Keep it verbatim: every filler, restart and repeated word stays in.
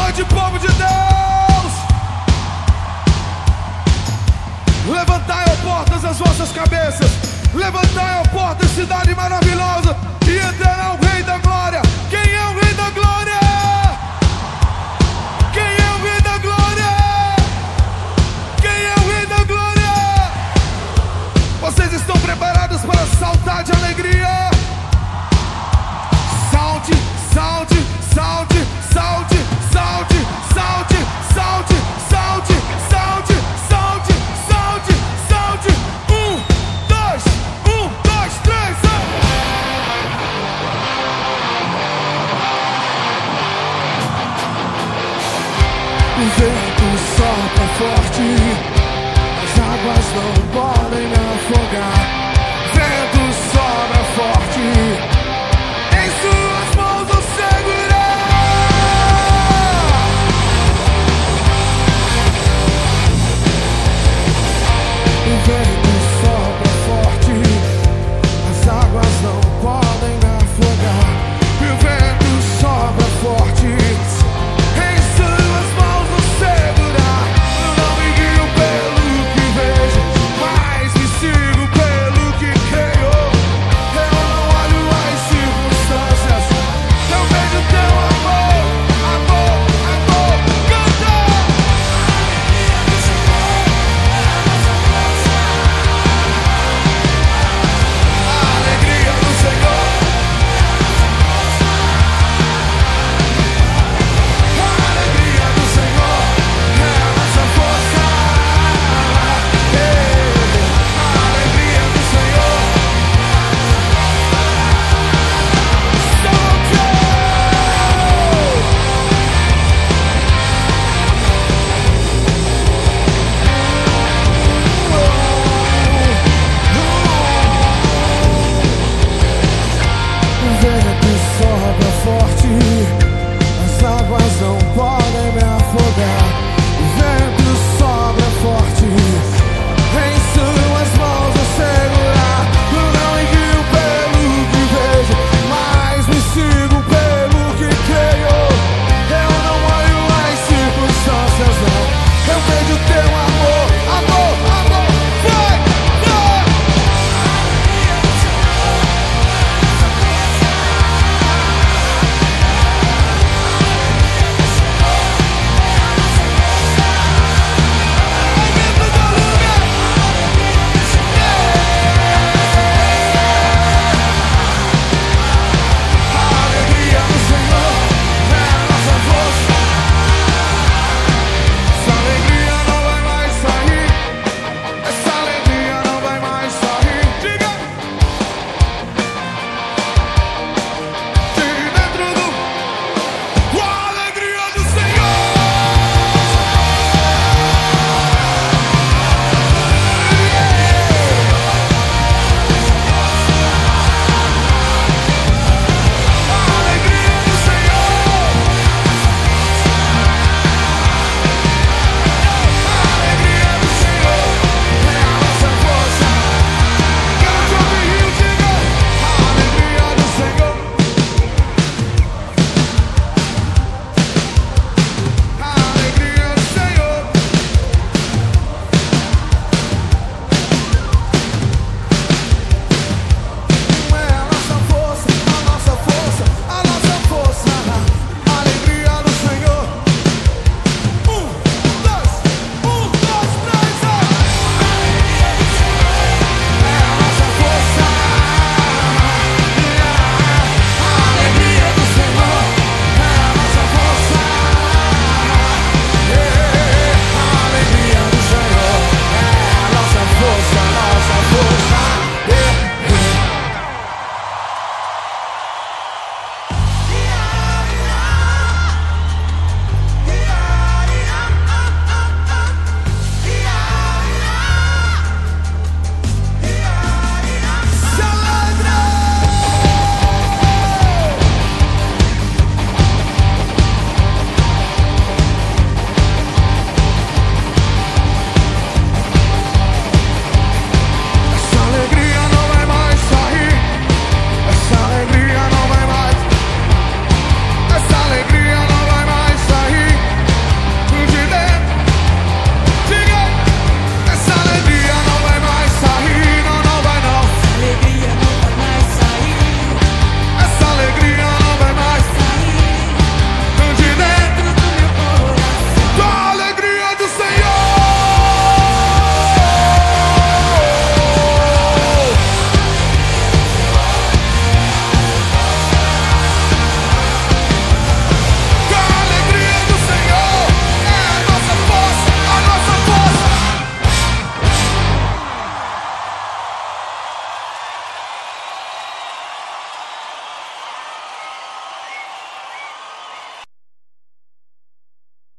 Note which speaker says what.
Speaker 1: noite, povo de Deus! Levantai, ó portas, as vossas cabeças. Levantai, ó portas, cidade maravilhosa. E entrará o Rei da Glória. Quem é o Rei da Glória? Quem é o Rei da Glória? Quem é o Rei da Glória? Vocês estão preparados para saltar de alegria? Salte, salte, salte, salte, salte, salte, salte, salte, salte, salte, salte, salte. Um, dois, um, dois, três, o vento sopra forte, as águas não podem me afogar.